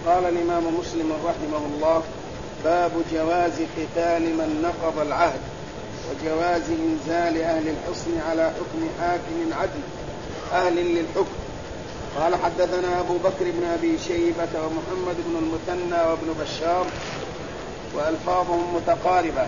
قال الإمام مسلم رحمه الله: باب جواز قتال من نقض العهد وجواز إنزال أهل الحصن على حكم حاكم عدل أهل للحكم. قال: حدثنا أبو بكر بن أبي شيبة ومحمد بن المثنى وابن بشار وألفاظهم متقاربة.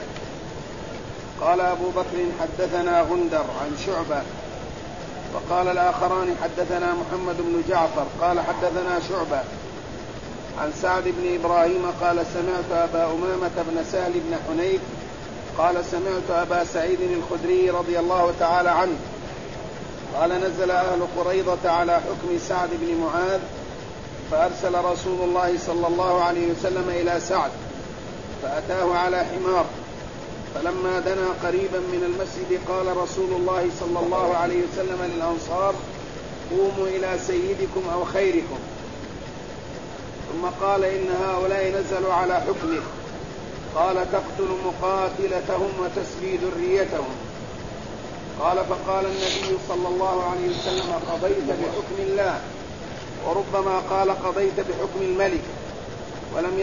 قال أبو بكر: حدثنا غندر عن شعبة. وقال الآخران: حدثنا محمد بن جعفر قال حدثنا شعبة عن سعد بن إبراهيم قال: سمعت أبا أمامة بن سهل بن حنيف قال: سمعت أبا سعيد الخدري رضي الله تعالى عنه قال: نزل أهل قريظة على حكم سعد بن معاذ، فأرسل رسول الله صلى الله عليه وسلم إلى سعد فأتاه على حمار، فلما دنا قريبا من المسجد قال رسول الله صلى الله عليه وسلم للأنصار: قوموا إلى سيدكم أو خيركم. ثم قال: إن هؤلاء نزلوا على حكمه. قال: تقتل مقاتلتهم وتسبي ذريتهم. قال: فقال النبي صلى الله عليه وسلم: قضيت بحكم الله. وربما قال: قضيت بحكم الملك. ولم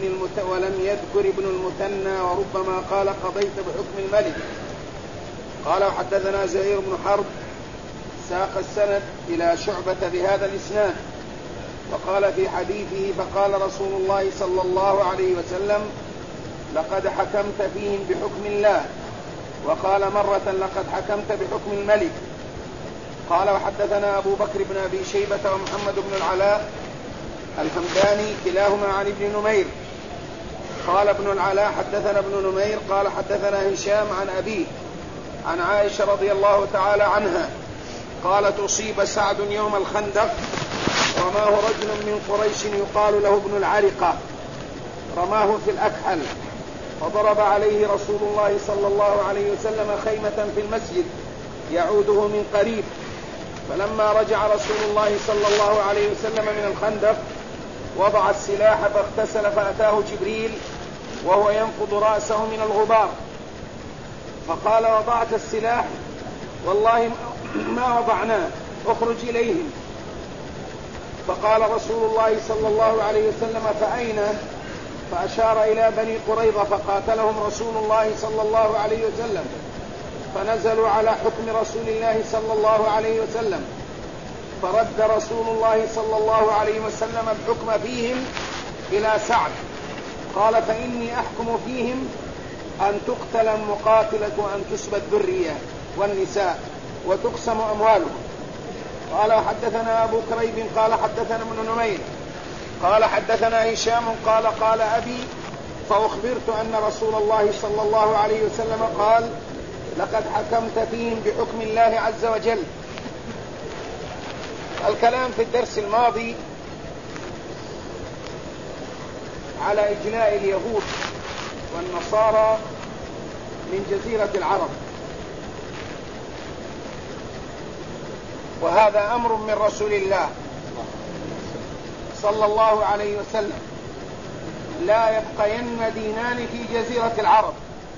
يذكر ابن المثنى وربما قال: قضيت بحكم الملك. قال: حدثنا زهير بن حرب ساق السند إلى شعبة بهذا الإسناد. وقال في حديثه: فقال رسول الله صلى الله عليه وسلم: لقد حكمت فيهم بحكم الله. وقال مرة: لقد حكمت بحكم الملك. قال: وحدثنا أبو بكر بن أبي شيبة ومحمد بن العلاء الحمداني كلاهما عن ابن نمير. قال ابن العلاء: حدثنا ابن نمير قال حدثنا هشام عن أبيه عن عائشة رضي الله تعالى عنها قالت: أصيب سعد يوم الخندق، رماه رجل من قريش يقال له ابن العرقة، رماه في الأكحل، فضرب عليه رسول الله صلى الله عليه وسلم خيمة في المسجد يعوده من قريب. فلما رجع رسول الله صلى الله عليه وسلم من الخندق وضع السلاح فاغتسل، فأتاه جبريل وهو ينفض رأسه من الغبار، فقال: وضعت السلاح؟ والله ما وضعناه، اخرج إليهم. فقال رسول الله صلى الله عليه وسلم: فأين؟ فأشار إلى بني قريظة، فقاتلهم رسول الله صلى الله عليه وسلم، فنزلوا على حكم رسول الله صلى الله عليه وسلم، فرد رسول الله صلى الله عليه وسلم الحكم فيهم إلى سعد. قال: فإني أحكم فيهم أن تقتل المقاتلة وأن تسبى الذرية والنساء وتقسم أموالهم. قال: حدثنا أبو كريب قال حدثنا ابن نمير قال حدثنا هشام قال أبي: فأخبرت أن رسول الله صلى الله عليه وسلم قال: لقد حكمت فيهم بحكم الله عز وجل. الكلام في الدرس الماضي على إجلاء اليهود والنصارى من جزيرة العرب، وهذا أمر من رسول الله صلى الله عليه وسلم: لا يبقين دينان في جزيرة العرب.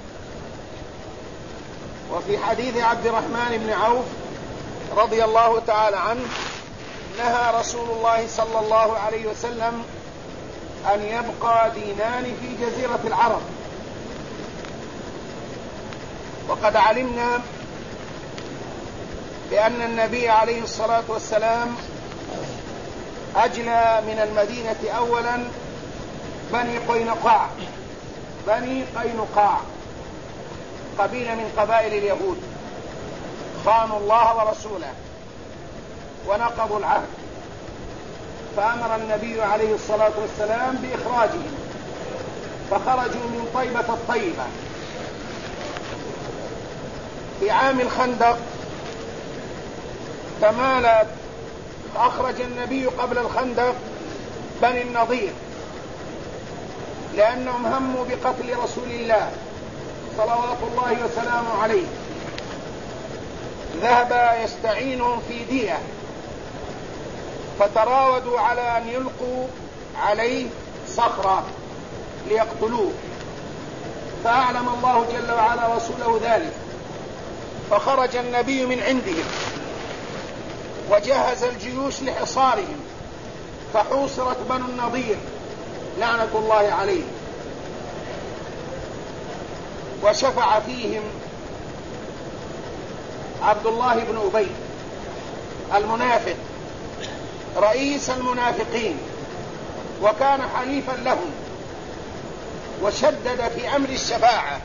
وفي حديث عبد الرحمن بن عوف رضي الله تعالى عنه: نهى رسول الله صلى الله عليه وسلم أن يبقى دينان في جزيرة العرب. وقد علمنا بأن النبي عليه الصلاة والسلام أجلى من المدينة أولا بني قينقاع، قبيلة من قبائل اليهود، خانوا الله ورسوله ونقضوا العهد، فأمر النبي عليه الصلاة والسلام بإخراجهم، فخرجوا من طيبة الطيبة. في عام الخندق تمالت، أخرج النبي قبل الخندق بني النضير، لأنهم هموا بقتل رسول الله صلوات الله وسلامه عليه. ذهب يستعينهم في دية، فتراودوا على أن يلقوا عليه صخرة ليقتلوه، فأعلم الله جل وعلا رسوله ذلك، فخرج النبي من عندهم وجهز الجيوش لحصارهم، فحوصرت بنو النضير لعنة الله عليه، وشفع فيهم عبد الله بن أبي المنافق رئيس المنافقين، وكان حليفا لهم، وشدد في أمر الشفاعة،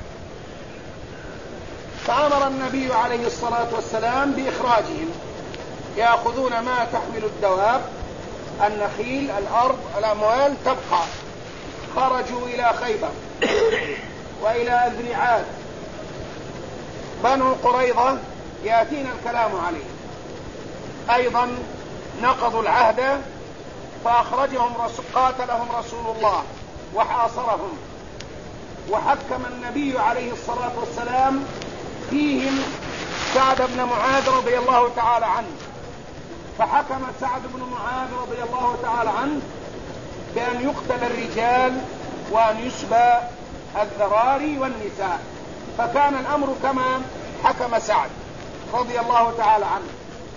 فأمر النبي عليه الصلاة والسلام بإخراجهم، يأخذون ما تحمل الدواب، النخيل، الأرض، الأموال تبقى. خرجوا إلى خيبر وإلى أذرعات. بنو قريظة يأتينا الكلام عليه أيضا نقضوا العهد، فأخرجهم قاتلهم رسول الله وحاصرهم، وحكم النبي عليه الصلاة والسلام فيهم سعد بن معاذ رضي الله تعالى عنه، فحكم سعد بن معاذ رضي الله تعالى عنه بأن يقتل الرجال وأن يسبى الذراري والنساء، فكان الأمر كما حكم سعد رضي الله تعالى عنه.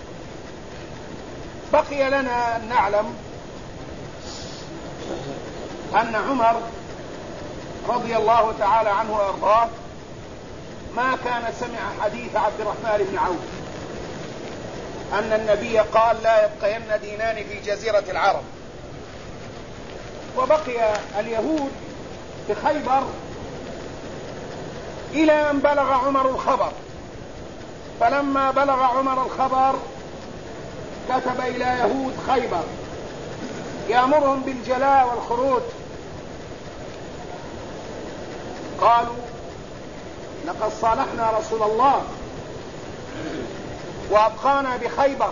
بقي لنا أن نعلم أن عمر رضي الله تعالى عنه وأرضاه ما كان سمع حديث عبد الرحمن بن عوف أن النبي قال لا يبقين دينان في جزيرة العرب. وبقي اليهود في خيبر إلى أن بلغ عمر الخبر، فلما بلغ عمر الخبر كتب إلى يهود خيبر يأمرهم بالجلاء والخروج. قالوا لقد صالحنا رسول الله وأبقانا بخيبر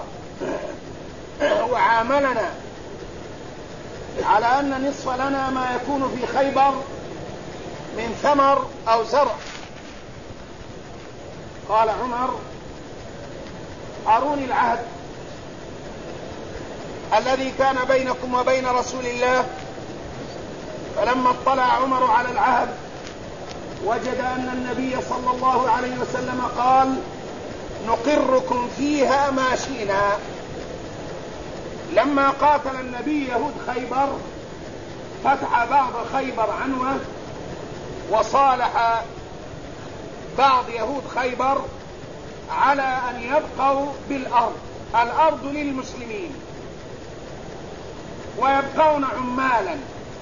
وعاملنا على أن نصف لنا ما يكون في خيبر من ثمر أو زرع. قال عمر أروني العهد الذي كان بينكم وبين رسول الله. فلما اطلع عمر على العهد وجد أن النبي صلى الله عليه وسلم قال نقركم فيها ما شئنا. لما قاتل النبي يهود خيبر فتح بعض خيبر عنوة، وصالح بعض يهود خيبر على أن يبقوا بالأرض، الأرض للمسلمين، ويبقون عمالا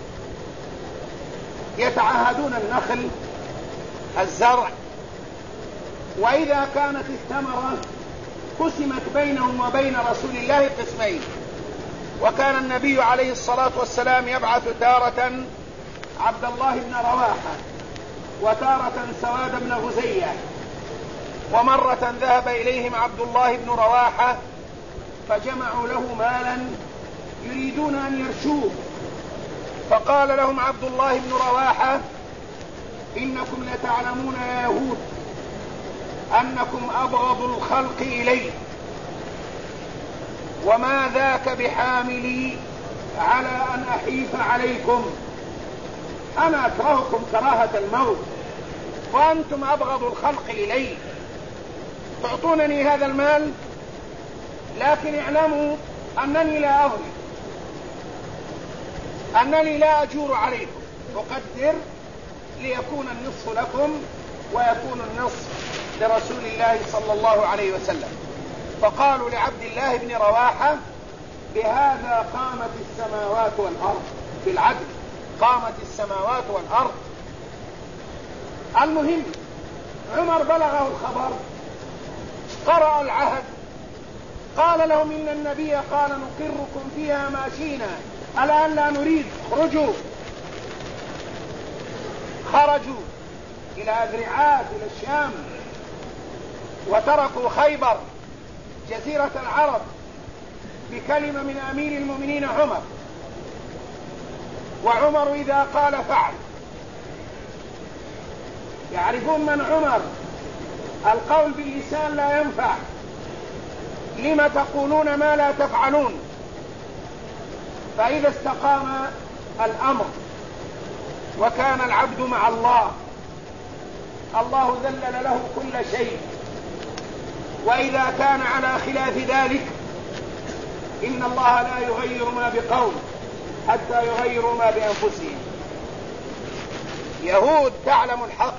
يتعاهدون النخل، الزرع، وإذا كانت الثمرة قسمت بينهم وبين رسول الله قسمين. وكان النبي عليه الصلاة والسلام يبعث تارة عبد الله بن رواحة، وتارة سواد بن غزية، ومرة ذهب إليهم عبد الله بن رواحة فجمعوا له مالا يريدون أن يرشوه، فقال لهم عبد الله بن رواحة إنكم لتعلمون يا يهود أنكم أبغض الخلق إلي، وما ذاك بحاملي على أن أحيف عليكم، أنا أكرهكم كراهة الموت وأنتم أبغض الخلق إلي، تعطونني هذا المال لكن اعلموا أنني لا أغني، أنني لا أجور عليكم، أقدر ليكون النصف لكم ويكون النصف لرسول الله صلى الله عليه وسلم. فقالوا لعبد الله بن رواحة بهذا قامت السماوات والأرض، بالعدل قامت السماوات والأرض. المهم عمر بلغه الخبر، قرأ العهد، قال لهم إن النبي قال نقركم فيها ما شئنا، الآن لا نريد، اخرجوا. خرجوا إلى أذرعات إلى الشام، وتركوا خيبر جزيرة العرب بكلمة من أمير المؤمنين عمر. وعمر إذا قال فعل. يعرفون من عمر، القول باللسان لا ينفع، لم تقولون ما لا تفعلون. فإذا استقام الأمر وكان العبد مع الله، الله ذلل له كل شيء. وإذا كان على خلاف ذلك إن الله لا يغير ما بقوم حتى يغيروا ما بأنفسهم. يهود تعلم الحق،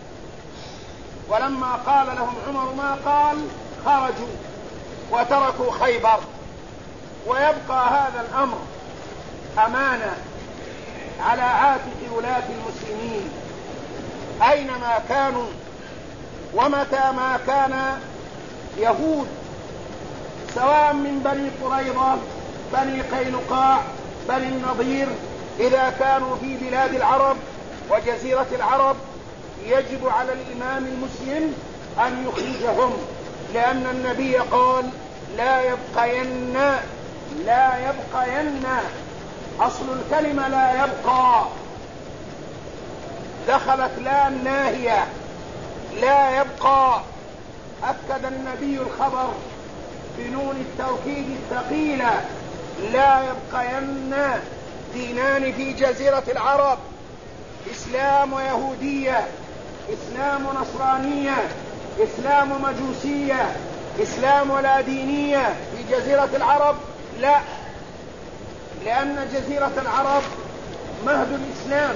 ولما قال لهم عمر ما قال خرجوا وتركوا خيبر. ويبقى هذا الأمر أمانة على عاتق ولاة المسلمين أينما كانوا، ومتى ما كان يهود سواء من بني قريظة، بني قينقاع، بني النضير، إذا كانوا في بلاد العرب وجزيرة العرب يجب على الإمام المسلم أن يخرجهم، لأن النبي قال لا يبقين، أصل الكلمة لا يبقى، دخلت لا الناهية، لا يبقى. أكد النبي الخبر بنون التوكيد الثقيلة: لا يبقين دينان في جزيرة العرب، إسلام ويهودية، إسلام ونصرانية، إسلام ومجوسية، إسلام ولا دينية في جزيرة العرب، لا، لأن جزيرة العرب مهد الإسلام،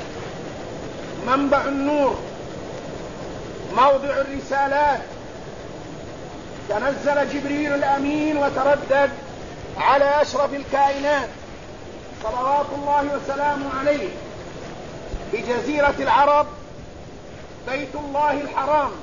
منبع النور، موضع الرسالات. تنزل جبريل الأمين وتردد على أشرف الكائنات صلوات الله وسلامه عليه بجزيرة العرب بيت الله الحرام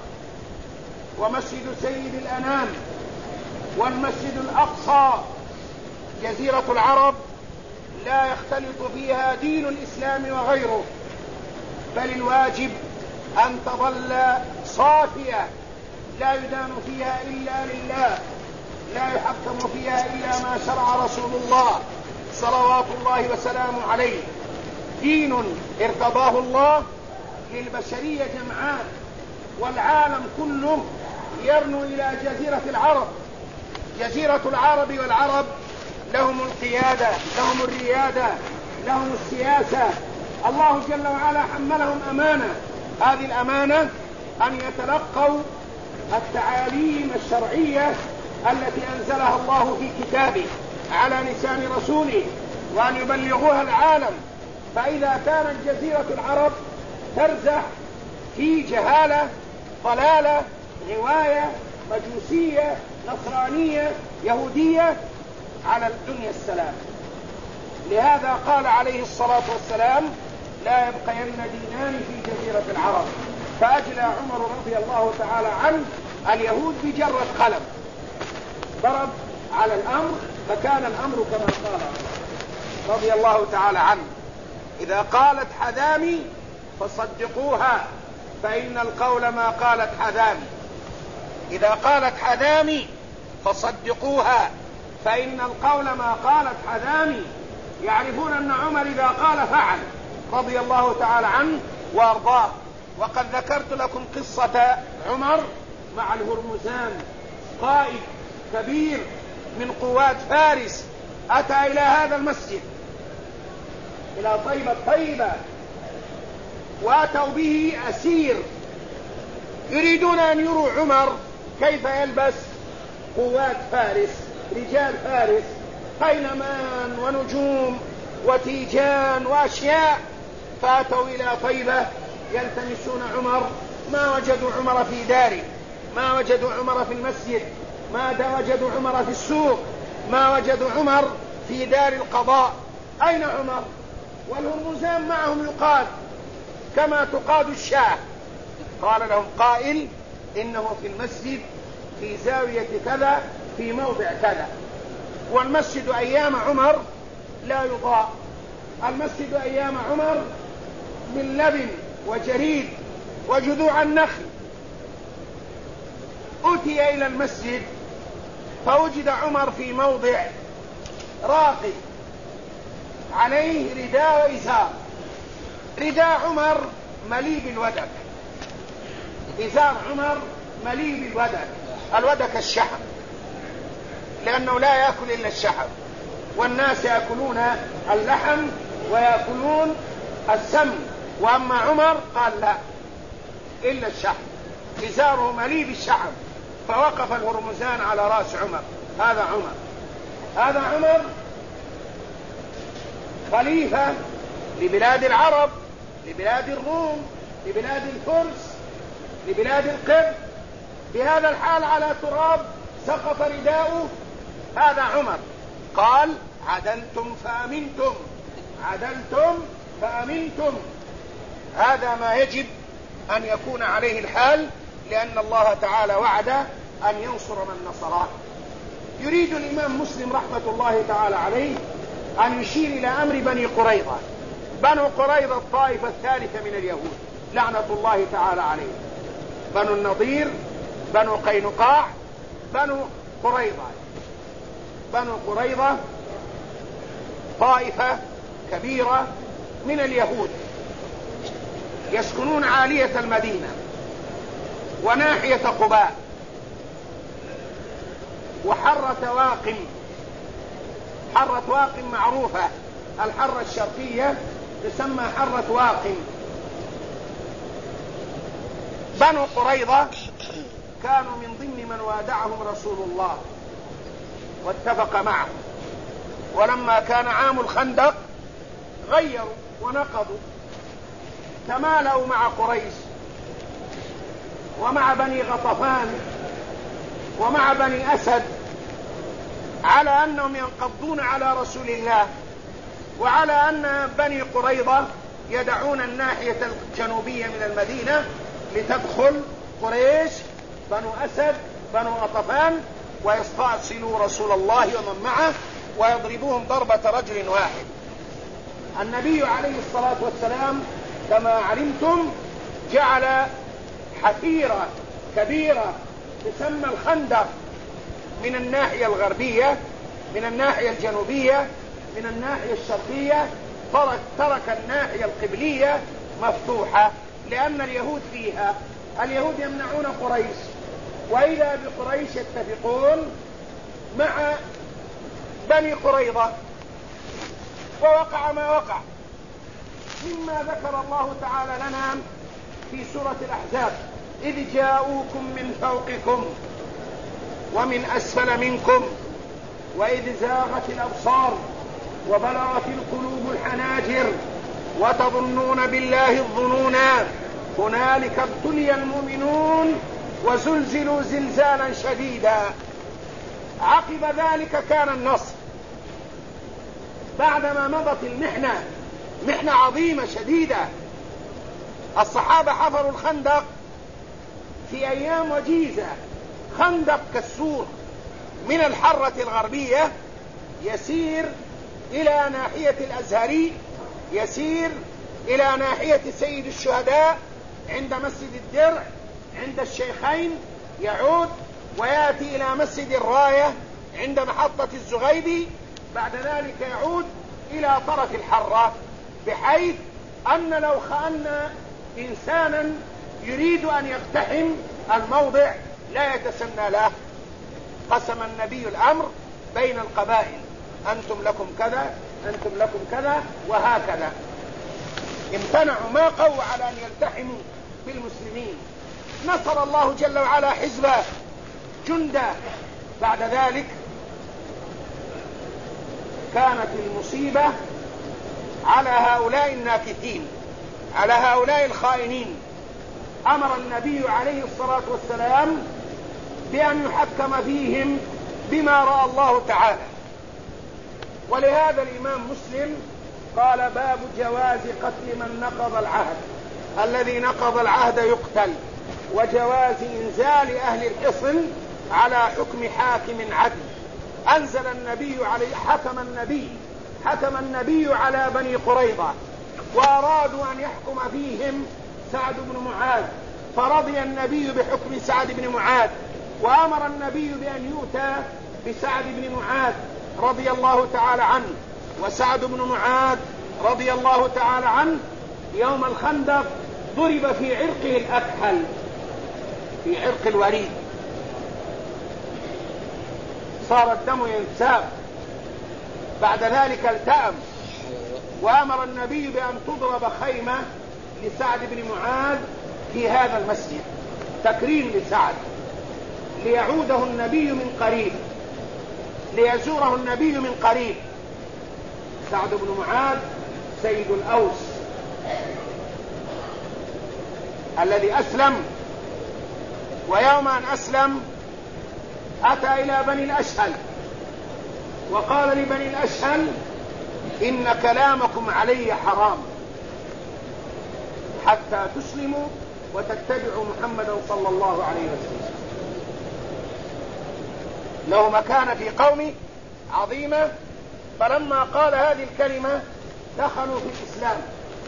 ومسجد سيد الأنام والمسجد الأقصى. جزيرة العرب لا يختلط فيها دين الإسلام وغيره، بل الواجب أن تظل صافية، لا يدان فيها إلا لله، لا يحكم فيها إلا ما شرع رسول الله صلوات الله وسلامه عليه، دين ارتضاه الله للبشرية جمعاء، والعالم كله يرنو إلى جزيرة العرب. جزيرة العرب والعرب لهم القيادة، لهم الريادة، لهم السياسة. الله جل وعلا حملهم أمانة، هذه الأمانة أن يتلقوا التعاليم الشرعية التي أنزلها الله في كتابه على لسان رسوله، وأن يبلغوها العالم. فإذا كانت جزيرة العرب ترزح في جهالة، ضلالة، غواية، مجوسية، نصرانية، يهودية، على الدنيا السلام. لهذا قال عليه الصلاة والسلام: لا يبقين دينان في جزيرة العرب. فأجلى عمر رضي الله تعالى عنه اليهود بجرة قلم، ضرب على الأمر فكان الأمر كما قال رضي الله تعالى عنه: إذا قالت حذامي فصدقوها فإن القول ما قالت حذامي. إذا قالت حذامي فصدقوها فإن القول ما قالت حذامي. يعرفون أن عمر إذا قال فعل رضي الله تعالى عنه وأرضاه. وقد ذكرت لكم قصة عمر مع الهرمزان، قائد كبير من قوات فارس، أتى إلى هذا المسجد، إلى طيبة، وأتوا به أسير، يريدون أن يروا عمر كيف يلبس قوات فارس، رجال فارس، قينمان ونجوم وتيجان وأشياء. فأتوا إلى طيبة يلتمسون عمر، ما وجدوا عمر في داره، ما وجدوا عمر في المسجد، ما وجدوا عمر في السوق، ما وجدوا عمر في دار القضاء. أين عمر؟ والهرمزان معهم يقاد كما تقاد الشاة. قال لهم قائل: إنه في المسجد في زاوية كذا في موضع كذا. والمسجد أيام عمر لا يضاء، المسجد أيام عمر من لبن وجريد وجذوع النخل. أتي إلى المسجد فوجد عمر في موضع راقي عليه رداء وإزار. رداء عمر مليء بالودك، إزار عمر مليء بالودك. الودك الشحم، لأنه لا يأكل إلا الشحم، والناس يأكلون اللحم ويأكلون السمن، وأما عمر قال لا، إلا الشحم، إزاره مليء بالشحم. فوقف الهرمزان على رأس عمر: هذا عمر، هذا عمر. خليفة لبلاد العرب، لبلاد الروم، لبلاد الفرس، لبلاد القبط، بهذا الحال على تراب سقط رداؤه، هذا عمر. قال: عدلتم فأمنتم، عدلتم فأمنتم. هذا ما يجب أن يكون عليه الحال، لأن الله تعالى وعد أن ينصر من نصره. يريد الإمام مسلم رحمة الله تعالى عليه أن يشير إلى أمر بني قريظة. بنو قريظة الطائفة الثالثة من اليهود لعنة الله تعالى عليه، بنو النضير، بنو قينقاع، بنو قريظة. بنو قريظة طائفة كبيرة من اليهود يسكنون عالية المدينة وناحية قباء وحرة واقم. حرة واقم معروفة، الحرة الشرقية تسمى حرة واقم. بنو قريظة كانوا من ضمن من وادعهم رسول الله واتفق معهم، ولما كان عام الخندق غيروا ونقضوا، تمالوا مع قريش ومع بني غطفان ومع بني أسد على أنهم ينقضون على رسول الله، وعلى أن بني قريظة يدعون الناحية الجنوبية من المدينة لتدخل قريش بنو أسد بنو غطفان ويستأصلوا رسول الله ومن معه ويضربوهم ضربة رجل واحد. النبي عليه الصلاة والسلام كما علمتم جعل حفيرة كبيرة تسمى الخندق من الناحية الغربية، من الناحية الجنوبية، من الناحية الشرقية، ترك الناحية القبلية مفتوحة لأن اليهود فيها. اليهود يمنعون قريش، وإذا بقريش يتفقون مع بني قريظة، ووقع ما وقع مما ذكر الله تعالى لنا في سورة الأحزاب: إذ جاءوكم من فوقكم ومن أسفل منكم وإذ زاغت الأبصار وبلغت القلوب الحناجر وتظنون بالله الظنونا هنالك ابتلي المؤمنون وزلزلوا زلزالا شديدا. عقب ذلك كان النصر بعدما مضت المحنة، محنة عظيمة شديدة. الصحابة حفروا الخندق في أيام وجيزة، خندق كالسور من الحرة الغربية يسير إلى ناحية الأزهري، يسير إلى ناحية سيد الشهداء عند مسجد الدرع عند الشيخين، يعود ويأتي إلى مسجد الراية عند محطة الزغيبي، بعد ذلك يعود إلى طرف الحرة، بحيث أن لو أن إنسانا يريد أن يقتحم الموضع لا يتسنى له. قسم النبي الأمر بين القبائل: أنتم لكم كذا، أنتم لكم كذا، وهكذا. امتنعوا، ما قووا على أن يلتحموا بالمسلمين. نصر الله جل وعلا حزبه جندا. بعد ذلك كانت المصيبة على هؤلاء الناكثين، على هؤلاء الخائنين. أمر النبي عليه الصلاة والسلام بأن يحكم فيهم بما رأى الله تعالى. ولهذا الإمام مسلم قال: باب جواز قتل من نقض العهد، الذي نقض العهد يقتل، وجواز إنزال أهل الحصن على حكم حاكم عدل. أنزل النبي عليه، حكم النبي على بني قريظة، وأرادوا أن يحكم فيهم سعد بن معاذ، فرضي النبي بحكم سعد بن معاذ، وأمر النبي بأن يؤتى بسعد بن معاذ رضي الله تعالى عنه. وسعد بن معاذ رضي الله تعالى عنه يوم الخندق ضرب في عرقه الأكحل، في عرق الوريد، صار الدم ينساب. بعد ذلك التأم، وأمر النبي بأن تضرب خيمة لسعد بن معاذ في هذا المسجد تكريم لسعد، ليعوده النبي من قريب، ليزوره النبي من قريب. سعد بن معاذ سيد الأوس الذي أسلم، ويوم أن أسلم أتى إلى بني الأشهل وقال لبني الأشهل: إن كلامكم علي حرام حتى تسلموا وتتبعوا محمدا صلى الله عليه وسلم. له مكانة في قومه عظيمة، فلما قال هذه الكلمة دخلوا في الإسلام،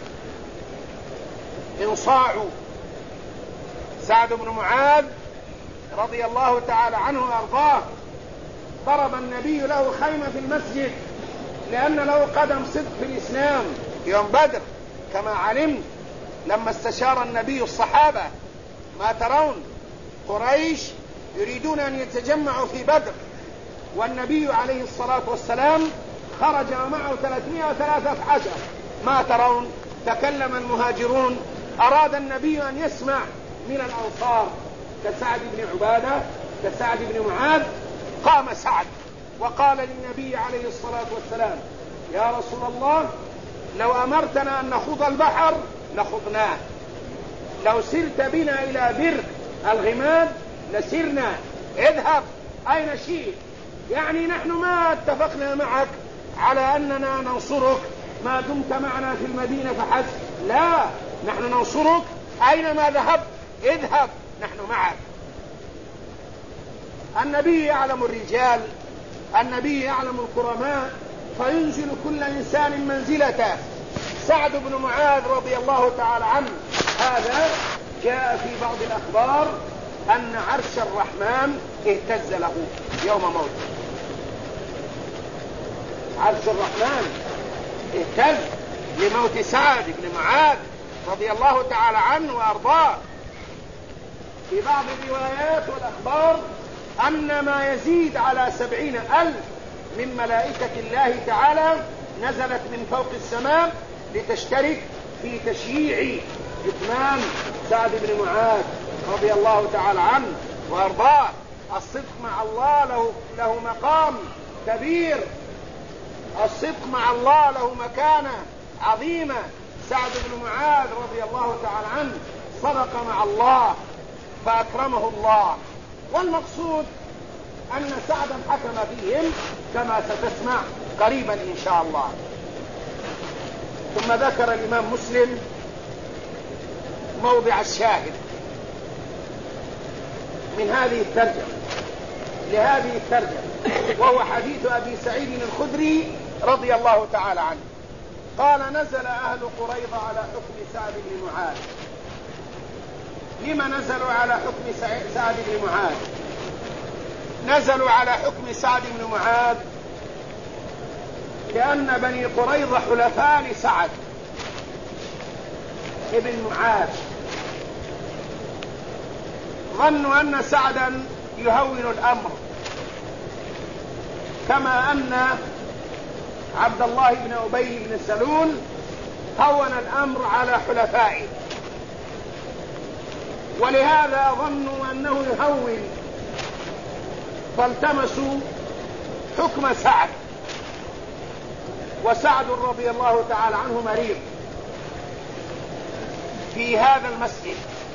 انصاعوا. سعد بن معاذ رضي الله تعالى عنه وأرضاه ضرب النبي له خيمة في المسجد لأن له قدم صدق في الإسلام يوم بدر كما علمت، لما استشار النبي الصحابة: ما ترون؟ قريش يريدون أن يتجمعوا في بدر، والنبي عليه الصلاة والسلام خرج ومعه 313. ما ترون؟ تكلم المهاجرون، أراد النبي أن يسمع من الأنصار كسعد بن عبادة كسعد بن معاذ. قام سعد وقال للنبي عليه الصلاة والسلام: يا رسول الله، لو أمرتنا أن نخوض البحر لخضناه، لو سرت بنا إلى بر الغماد لسرنا، اذهب أين شئت. يعني نحن ما اتفقنا معك على أننا ننصرك ما دمت معنا في المدينة فحسب، لا، نحن ننصرك أينما ذهبت، اذهب نحن معك. النبي يعلم الرجال، النبي يعلم الكرماء، فينزل كل إنسان منزلته. سعد بن معاذ رضي الله تعالى عنه هذا جاء في بعض الأخبار أن عرش الرحمن اهتز له يوم موته. عرش الرحمن اهتز لموت سعد بن معاذ رضي الله تعالى عنه وأرضاه. في بعض الروايات والأخبار أن ما يزيد على 70,000 من ملائكة الله تعالى نزلت من فوق السماء لتشترك في تشييع إتمام سعد بن معاذ رضي الله تعالى عنه وأرضاه. الصدق مع الله له مقام كبير، الصدق مع الله له مكانة عظيمة. سعد بن معاذ رضي الله تعالى عنه صدق مع الله فأكرمه الله، والمقصود أن سعدا حكم فيهم كما ستسمع قريبا إن شاء الله. ثم ذكر الإمام مسلم موضع الشاهد من هذه الترجمة لهذه الترجمة، وهو حديث أبي سعيد الخدري رضي الله تعالى عنه قال: نزل أهل قريظة على حكم سعد بن معاذ. لما نزلوا على حكم سعد بن معاذ؟ نزلوا على حكم سعد بن معاذ لأن بني قريظة حلفاء لسعد ابن معاذ، ظنوا أن سعدا يهون الأمر، كما أن عبد الله بن أبي بن سلول هون الأمر على حلفائه، ولهذا ظنوا أنه يهون، فالتمسوا حكم سعد. وسعد رضي الله تعالى عنه مريض في هذا المسجد،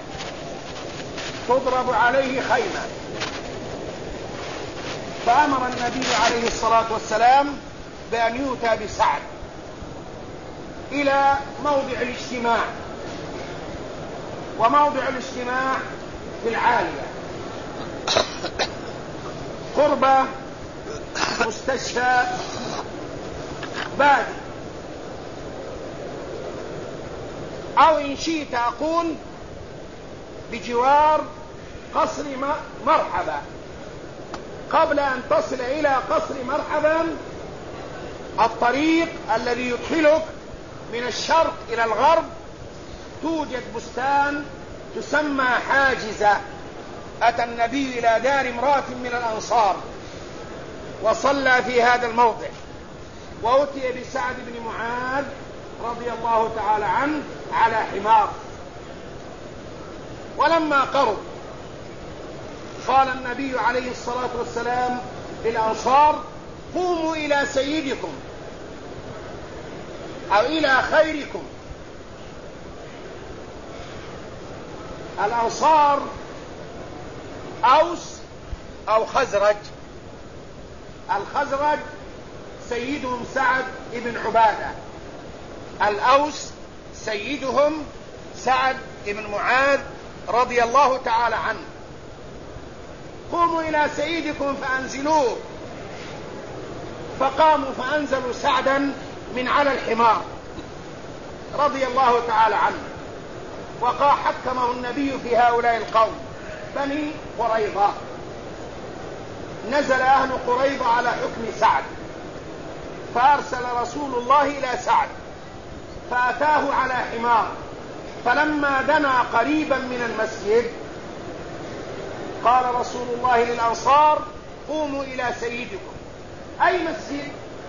تضرب عليه خيمة، فأمر النبي عليه الصلاة والسلام بأن يؤتى بسعد إلى موضع الاجتماع، وموضع الاجتماع في العالية قرب مستشفى بادي، أو إن شئت أقول بجوار قصر مرحبا. قبل أن تصل إلى قصر مرحبا، الطريق الذي يدخلك من الشرق إلى الغرب توجد بستان تسمى حاجزة. أتى النبي إلى دار امرأة من الأنصار وصلى في هذا الموضع، وأتي بسعد بن معاذ رضي الله تعالى عنه على حمار. ولما قرب قال النبي عليه الصلاة والسلام للأنصار: قوموا إلى سيدكم أو إلى خيركم. الأنصار أوس أو خزرج. الخزرج سيدهم سعد بن عبادة، الأوس سيدهم سعد بن معاذ رضي الله تعالى عنه. قوموا إلى سيدكم فأنزلوه، فقاموا فأنزلوا سعدا من على الحمار رضي الله تعالى عنه، حكمه النبي في هؤلاء القوم بني قريظة. نزل أهل قريظة على حكم سعد، فأرسل رسول الله إلى سعد فأتاه على حمار، فلما دنا قريبا من المسجد قال رسول الله للأنصار قوموا إلى سيدكم. أي مسجد؟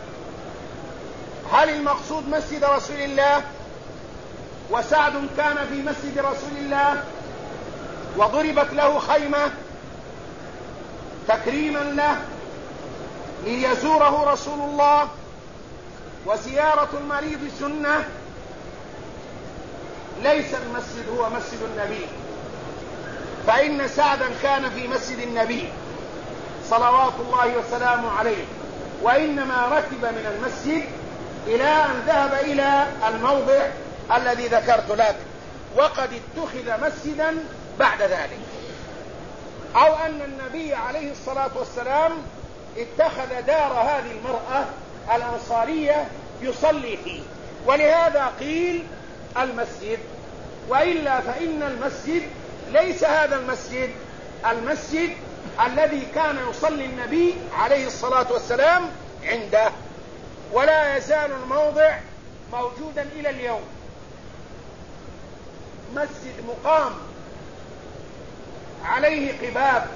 هل المقصود مسجد رسول الله؟ وسعد كان في مسجد رسول الله وضربت له خيمة تكريما له ليزوره رسول الله، وزيارة المريض سنة. ليس المسجد هو مسجد النبي، فإن سعدا كان في مسجد النبي صلوات الله وسلامه عليه، وإنما ركب من المسجد إلى أن ذهب إلى الموضع الذي ذكرت لك، وقد اتخذ مسجدا بعد ذلك، أو أن النبي عليه الصلاة والسلام اتخذ دار هذه المرأة الأنصارية يصلي فيه، ولهذا قيل المسجد. وإلا فإن المسجد ليس هذا المسجد، المسجد الذي كان يصلي النبي عليه الصلاة والسلام عنده، ولا يزال الموضع موجودا إلى اليوم. مسجد مقام عليه قباب،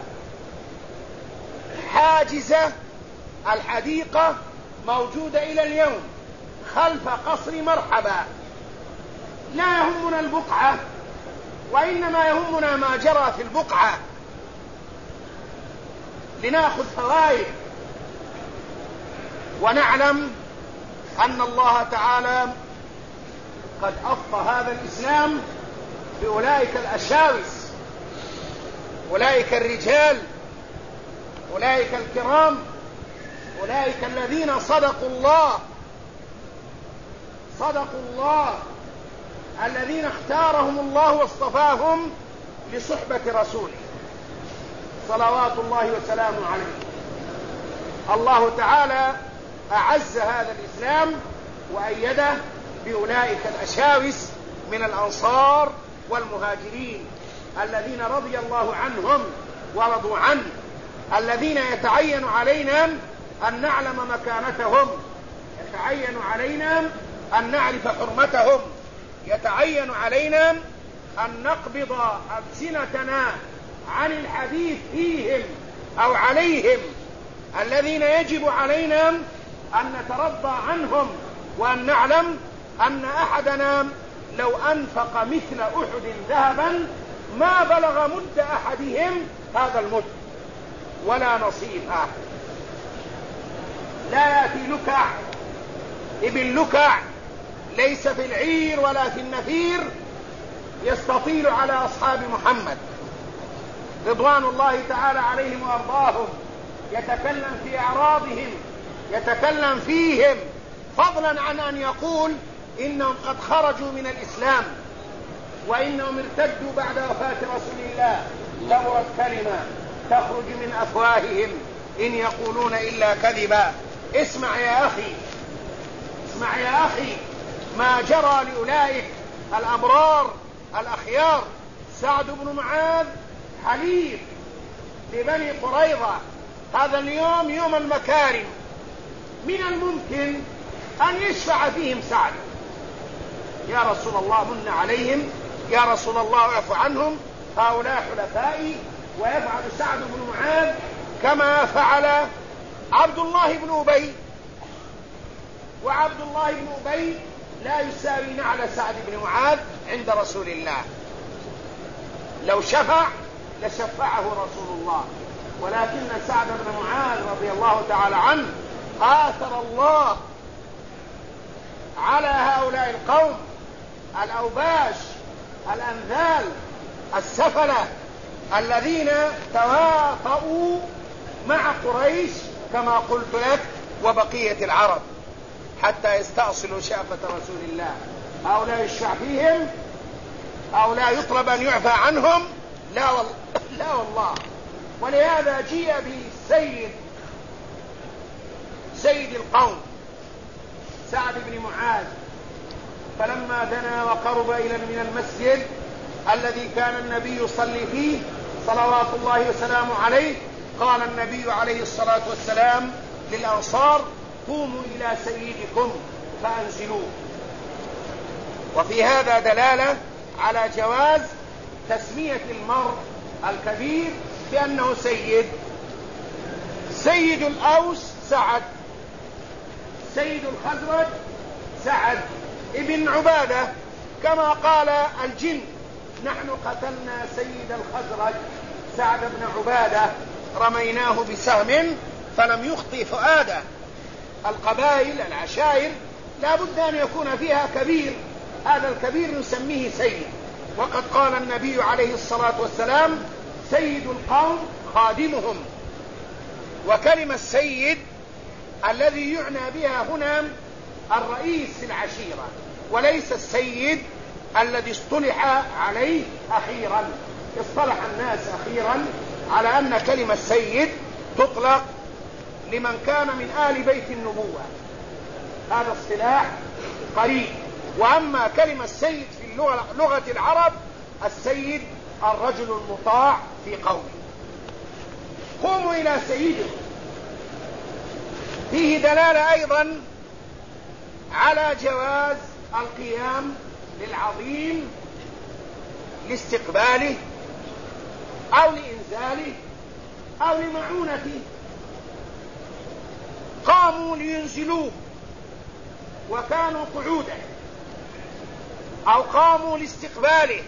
حاجزة الحديقة موجودة إلى اليوم خلف قصر مرحبا. لا يهمنا البقعة، وإنما يهمنا ما جرى في البقعة لنأخذ فوائد ونعلم أن الله تعالى قد أفضى هذا الإسلام بأولئك الأشاوس، أولئك الرجال، أولئك الكرام، أولئك الذين صدقوا الله، الذين اختارهم الله واصطفاهم لصحبة رسوله صلوات الله وسلامه عليه. الله تعالى أعز هذا الإسلام وأيده بأولئك الأشاوس من الأنصار والمهاجرين الذين رضي الله عنهم ورضوا عنه، الذين يتعين علينا أن نعلم مكانتهم، يتعين علينا أن نعرف حرمتهم، يتعين علينا أن نقبض ألسنتنا عن الحديث فيهم أو عليهم، الذين يجب علينا أن نترضى عنهم، وأن نعلم أن أحدنا لو أنفق مثل أحد ذهبا ما بلغ مد أحدهم هذا المد ولا نصيفه. لا يأتي لكع ابن لكع ليس في العير ولا في النفير يستطيل على أصحاب محمد رضوان الله تعالى عليهم وأرضاهم، يتكلم في أعراضهم، يتكلم فيهم، فضلا عن أن يقول إنهم قد خرجوا من الإسلام وإنهم ارتدوا بعد وفاة رسول الله. كبرت كلمة تخرج من أفواههم إن يقولون إلا كذبا. اسمع يا أخي، اسمع يا أخي ما جرى لأولئك الأبرار الأخيار. سعد بن معاذ حليف لبني قريظة، هذا اليوم يوم المكارم، من الممكن أن يشفع فيهم سعد. يا رسول الله من عليهم، يا رسول الله اعف عنهم، هؤلاء حلفائي. ويفعل سعد بن معاذ كما فعل عبد الله بن أبي، وعبد الله بن أبي لا يساوي نعل سعد بن معاذ عند رسول الله. لو شفع لشفعه رسول الله، ولكن سعد بن معاذ رضي الله تعالى عنه آثر الله على هؤلاء القوم الأوباش الأنذال السفلة الذين تواطؤوا مع قريش كما قلت لك وبقية العرب حتى يستأصلوا شأفة رسول الله. هؤلاء الشعب فيهم أو لا يطلب أن يعفى عنهم؟ لا والله. ولهذا جيء سيد القوم سعد بن معاذ، فلما دنا وقرب إلى من المسجد الذي كان النبي يصلي فيه صلوات الله وسلامه عليه، قال النبي عليه الصلاة والسلام للأنصار: قوموا إلى سيدكم فأنزلوه. وفي هذا دلالة على جواز تسمية المرء الكبير بأنه سيد. سيد الأوس سعد، سيد الخزرج سعد ابن عبادة، كما قال الجن: نحن قتلنا سيد الخزرج سعد بن عبادة رميناه بسهم فلم يخطئ فؤاده. القبائل العشائر لا بد أن يكون فيها كبير، هذا الكبير نسميه سيد. وقد قال النبي عليه الصلاة والسلام: سيد القوم خادمهم. وكلمة السيد الذي يعنى بها هنا الرئيس العشيرة، وليس السيد الذي اصطلح عليه أخيرا. اصطلح الناس أخيرا على أن كلمة سيد تطلق لمن كان من آل بيت النبوة، هذا اصطلاح قريب. وأما كلمة سيد في لغة العرب، السيد الرجل المطاع في قومه. قوموا إلى سيدكم، فيه دلالة أيضا على جواز القيام للعظيم لاستقباله أو لإنزاله أو لمعونته. قاموا لينزلوه وكانوا قعودا، أو قاموا لاستقباله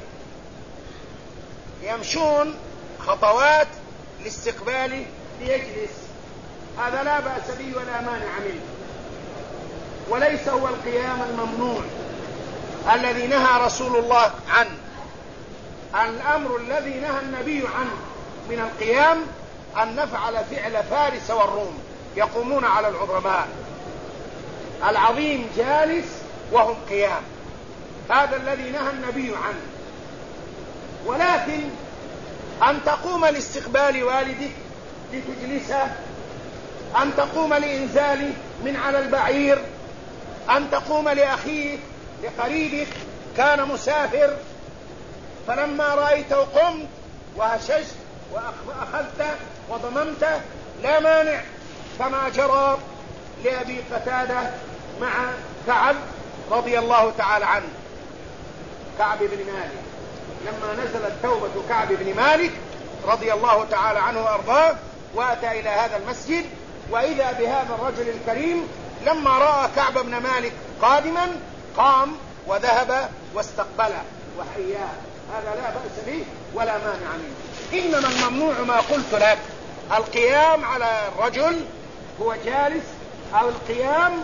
يمشون خطوات لاستقباله ليجلس، هذا لا بأس به ولا مانع منه، وليس هو القيام الممنوع الذي نهى رسول الله عنه. الأمر الذي نهى النبي عنه من القيام أن نفعل فعل فارس والروم، يقومون على العظماء. العظيم جالس وهم قيام، هذا الذي نهى النبي عنه. ولكن أن تقوم لاستقبال والدك لتجلسه، أن تقوم لإنزاله من على البعير، أن تقوم لأخيك لقريبك كان مسافر فلما رأيته قمت وهششت وأخذته وضممته، لا مانع، كما جرى لأبي قتادة مع كعب رضي الله تعالى عنه، كعب بن مالك، لما نزلت توبة كعب بن مالك رضي الله تعالى عنه وأرضاه، وأتى إلى هذا المسجد، وإذا بهذا الرجل الكريم لما رأى كعب بن مالك قادما قام وذهب واستقبله وحياه، هذا لا بأس به ولا مانع منه. إنما الممنوع ما قلت لك، القيام على الرجل هو جالس، أو القيام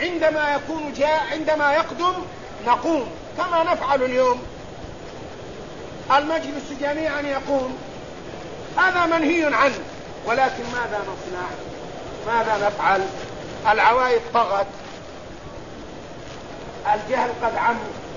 عندما يقدم نقوم كما نفعل اليوم، المجلس جميعا يقوم، هذا منهي عنه. ولكن ماذا نصنع؟ ماذا نفعل؟ العوائد طغت، الجهل قد عم،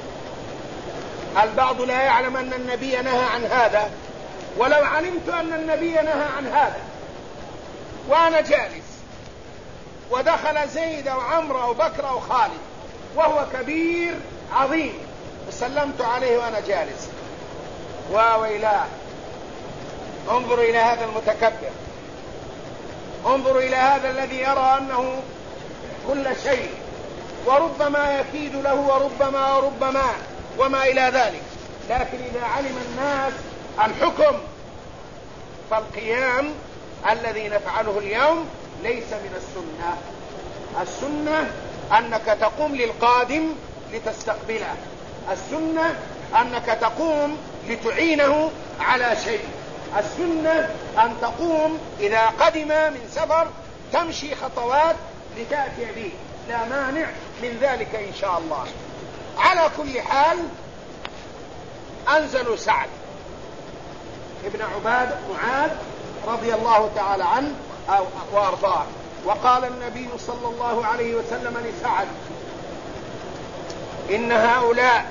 البعض لا يعلم أن النبي نهى عن هذا، ولو علمت أن النبي نهى عن هذا وأنا جالس ودخل زيد أو عمرو أو بكر أو خالد وهو كبير عظيم وسلمت عليه وأنا جالس، وويلاه، انظروا إلى هذا المتكبر، انظروا إلى هذا الذي يرى أنه كل شيء، وربما يكيد له وربما وما إلى ذلك. لكن إذا علم الناس الحكم، فالقيام الذي نفعله اليوم ليس من السنة. السنة أنك تقوم للقادم لتستقبله، السنة أنك تقوم لتعينه على شيء، السنة أن تقوم إذا قدم من سفر تمشي خطوات لتأتي به، لا مانع من ذلك إن شاء الله. على كل حال أنزلوا سعد ابن عباد معاذ رضي الله تعالى عنه وأرضاه، وقال النبي صلى الله عليه وسلم لسعد: إن هؤلاء،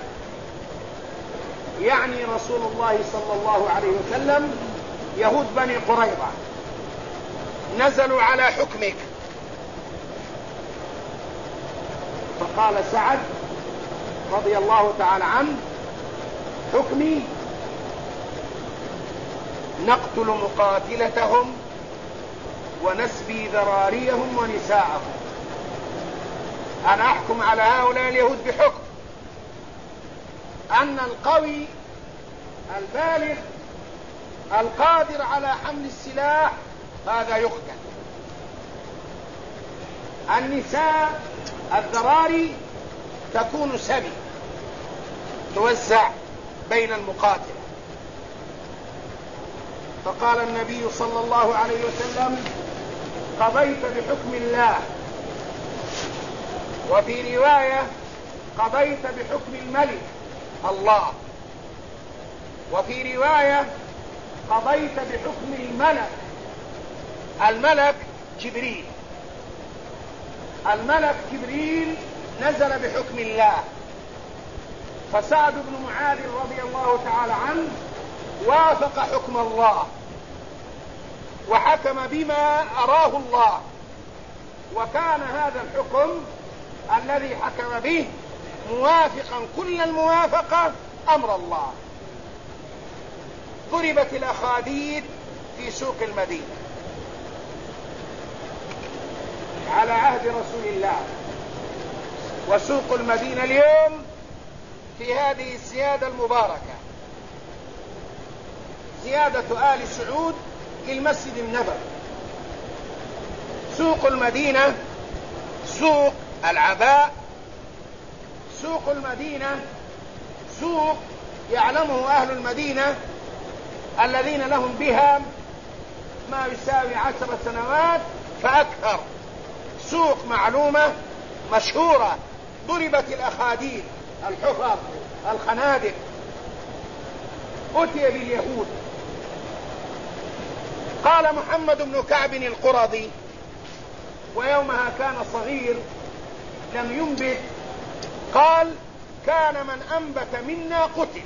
يعني رسول الله صلى الله عليه وسلم، يهود بني قريظة، نزلوا على حكمك. فقال سعد رضي الله تعالى عنه: حكمي نقتل مقاتلتهم ونسبي ذراريهم ونساءهم. أنا أحكم على هؤلاء اليهود بحكم أن القوي البالغ القادر على حمل السلاح هذا يقتل. النساء الذراري تكون سبي توزع بين المقاتل. فقال النبي صلى الله عليه وسلم: قضيت بحكم الله. وفي رواية: قضيت بحكم الملك الله. وفي رواية: قضيت بحكم الملك. الملك جبريل. الملك جبريل نزل بحكم الله. فسعد بن معاذ رضي الله تعالى عنه وافق حكم الله وحكم بما أراه الله، وكان هذا الحكم الذي حكم به موافقا كل الموافقة أمر الله. ضربت الأخاديد في سوق المدينة على عهد رسول الله، وسوق المدينة اليوم في هذه الزيادة المباركة، زيادة آل سعود للمسجد النبوي. سوق المدينة سوق العباء، سوق المدينة سوق يعلمه أهل المدينة الذين لهم بها ما يساوي 10 سنوات فأكثر. سوق معلومة مشهورة، ضربت الأخاديد، الحفر، الخنادق، أتي باليهود. قال محمد بن كعب القرظي، ويومها كان صغير لم ينبت، قال: كان من أنبت منا قتل،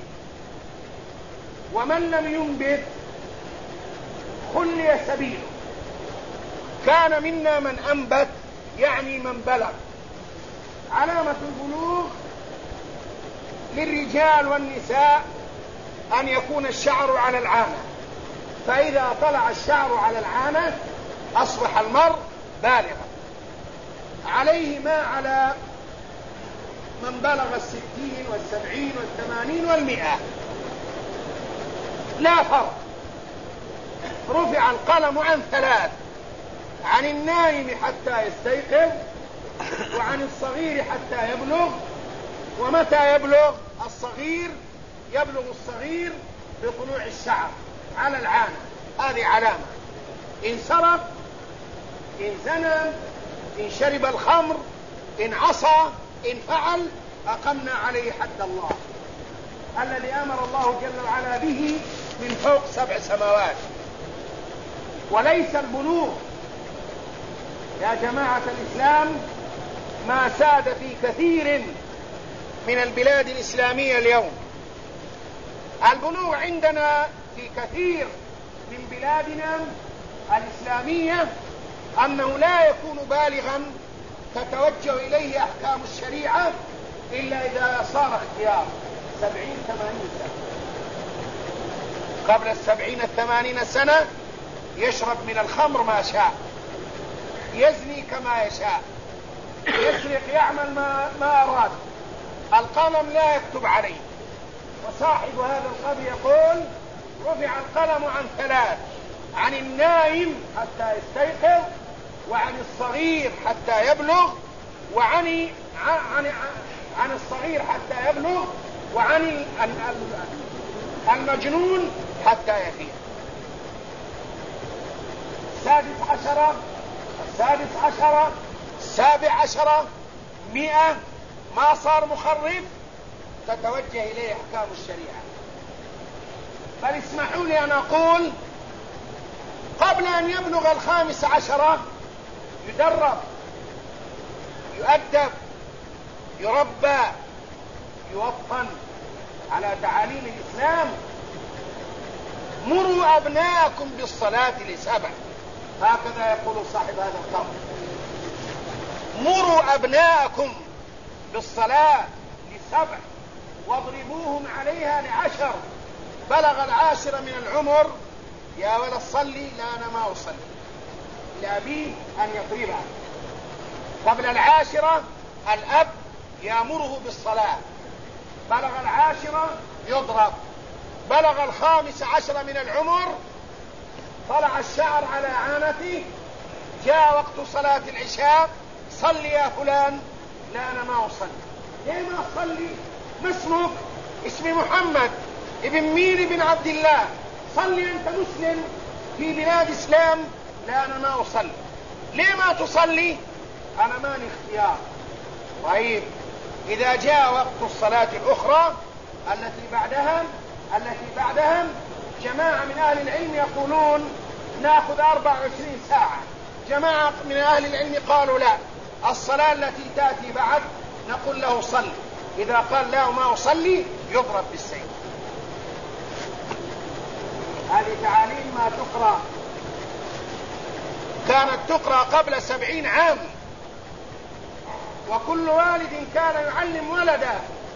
ومن لم ينبت خلي سبيله. كان منا من أنبت يعني من بلغ. علامة البلوغ للرجال والنساء أن يكون الشعر على العانة، فإذا طلع الشعر على العانة أصبح المرء بالغا. عليه ما على من بلغ 60 و70 و80 و100، لا فرق. رفع القلم عن 3: عن النائم حتى يستيقظ، وعن الصغير حتى يبلغ. ومتى يبلغ الصغير؟ يبلغ الصغير بطلوع الشعر على العانة، هذه علامة. إن سرق، إن زنى، إن شرب الخمر، إن عصى، إن فعل، أقمنا عليه حد الله الذي أمر الله جل وعلا به من فوق 7 سماوات. وليس البلوغ يا جماعة الإسلام ما ساد في كثير من البلاد الإسلامية اليوم. البلوغ عندنا في كثير من بلادنا الإسلامية أنه لا يكون بالغا تتوجه إليه أحكام الشريعة إلا إذا صار اختيار 70-80 سنة. قبل 70-80 سنة يشرب من الخمر ما شاء، يزني كما يشاء، يسرق، يعمل ما أراد، القلم لا يكتب عليه. وصاحب هذا القبر يقول: رفع القلم عن 3: عن النائم حتى يستيقظ، وعن الصغير حتى يبلغ، وعن الصغير حتى يبلغ، وعن المجنون حتى يفيق. السادس عشر 17 100 ما صار مخرب تتوجه إليه أحكام الشريعة. بل اسمحوا لي أن أقول قبل أن يبلغ 15 يدرب، يؤدب، يربى، يوطن على تعاليم الإسلام. مروا أبناءكم بالصلاة ل7، هكذا يقول صاحب هذا القول. مروا أبناءكم بالصلاة ل7 واضربوهم عليها ل10. بلغ 10 من العمر يا ولد صلي، لا أنا ما أصلي، لأبيه أن يضربه. قبل 10 الأب يأمره بالصلاة، بلغ 10 يضرب. بلغ 15 من العمر طلع الشعر على عانته، جاء وقت صلاة العشاء، صلي يا فلان، لا أنا ما أصلي. ليه ما أصلي؟ ما اسمك؟ اسمي محمد ابن مين ابن عبد الله. صلي أنت مسلم في بلاد إسلام. لا أنا ما أصلي. ليه ما تصلي؟ أنا ماني اختيار. طيب إذا جاء وقت الصلاة الأخرى التي بعدها جماعة من أهل العلم يقولون نأخذ 24 ساعة. جماعة من أهل العلم قالوا لا، الصلاة التي تأتي بعد نقول له صلي. إذا قال لا وما أصلي يضرب بالسيف. هذه تعاليم ما تقرأ، كانت تقرأ قبل 70 عام، وكل والد كان يعلم ولده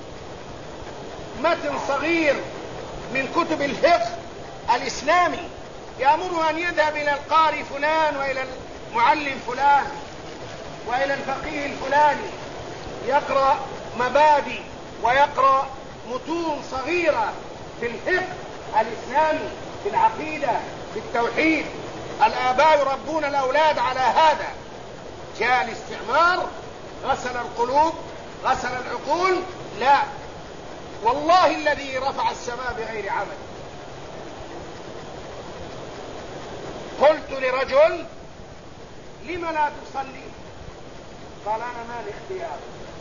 متن صغير من كتب الفقه الإسلامي، يأمره أن يذهب إلى القارئ فلان وإلى المعلم فلان وإلى الفقيه الفلاني، يقرأ مبادئ ويقرأ متون صغيرة في الفقه الإسلامي، في العقيدة، في التوحيد. الآباء يربون الأولاد على هذا. جاء الاستعمار غسل القلوب، غسل العقول. لا، والله الذي رفع السماء بغير عمل. قلت لرجل لم لا تصلي؟ قال أنا ما لي اختيار.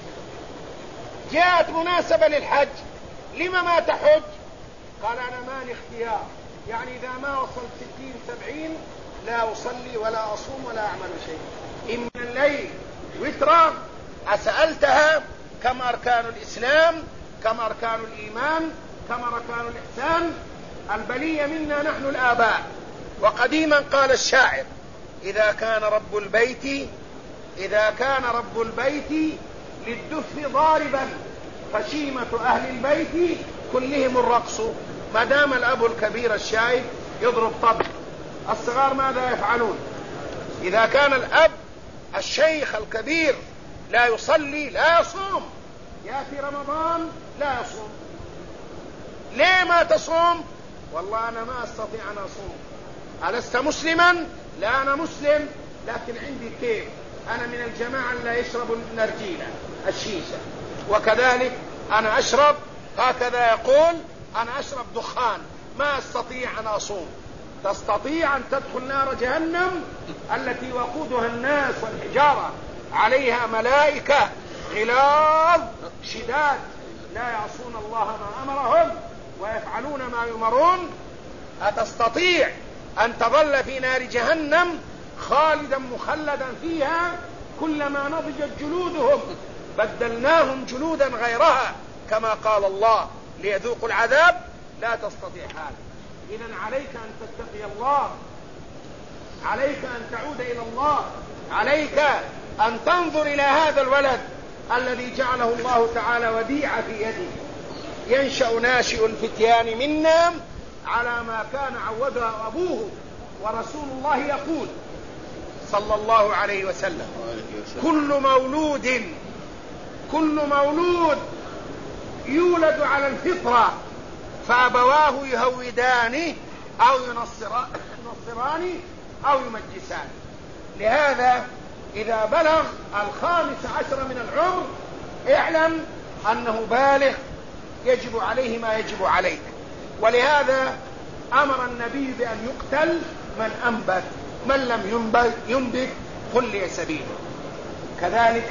جاءت مناسبة للحج، لم ما تحج؟ قال أنا ما لي اختيار. يعني إذا ما وصلت 60 70 لا أصلي ولا أصوم ولا أعمل شيء. إن من الليل وترا. أسألتها كم أركان الإسلام، كم أركان الإيمان، كم أركان الإحسان؟ البلية منا نحن الآباء. وقديما قال الشاعر إذا كان رب البيت للدف ضاربا خشيمة أهل البيت كلهم الرقص. ما دام الأب الكبير الشايب يضرب طبل، الصغار ماذا يفعلون؟ إذا كان الأب الشيخ الكبير لا يصلي لا يصوم، يأتي رمضان لا يصوم. ليه ما تصوم؟ والله أنا ما أستطيع أن أصوم. ألست مسلما؟ لا أنا مسلم، لكن عندي كيف، أنا من الجماعة لا يشرب النرجيلة الشيشة، وكذلك أنا أشرب، هكذا يقول، أنا أشرب دخان، ما أستطيع أن أصوم. تستطيع أن تدخل نار جهنم التي وقودها الناس والحجارة، عليها ملائكة غلاظ شداد لا يعصون الله ما أمرهم ويفعلون ما يؤمرون. أتستطيع أن تظل في نار جهنم خالدا مخلدا فيها؟ كلما نضجت جلودهم بدلناهم جلودا غيرها كما قال الله ليذوقوا العذاب. لا تستطيع هذا. إذن عليك أن تتقي الله، عليك أن تعود إلى الله، عليك أن تنظر إلى هذا الولد الذي جعله الله تعالى وديعة في يده. ينشأ ناشئ الفتيان منا على ما كان عوده أبوه. ورسول الله يقول صلى الله عليه وسلم كل مولود يولد على الفطرة فأبواه يهودانه أو ينصرانه أو يمجسانه. لهذا إذا بلغ 15 من العمر اعلم أنه بالغ، يجب عليه ما يجب عليه. ولهذا أمر النبي بأن يقتل من أنبت، من لم ينبت خلي سبيله. كذلك